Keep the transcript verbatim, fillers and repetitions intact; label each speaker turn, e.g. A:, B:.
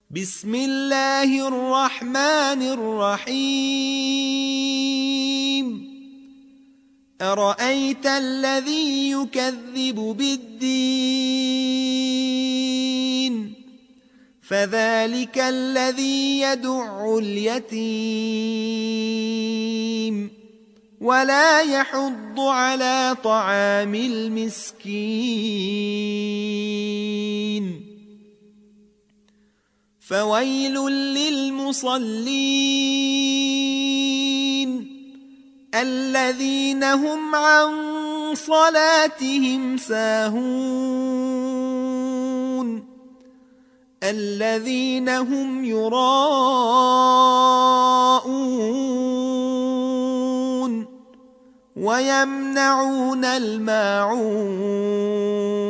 A: بسم الله الرحمن الرحيم أرأيت الذي يكذب بالدين فذلك الذي يدع اليتيم ولا يحض على طعام المسكين فويل للمصلين الذين هم عن صلاتهم ساهون الذين هم يراءون ويمنعون الماعون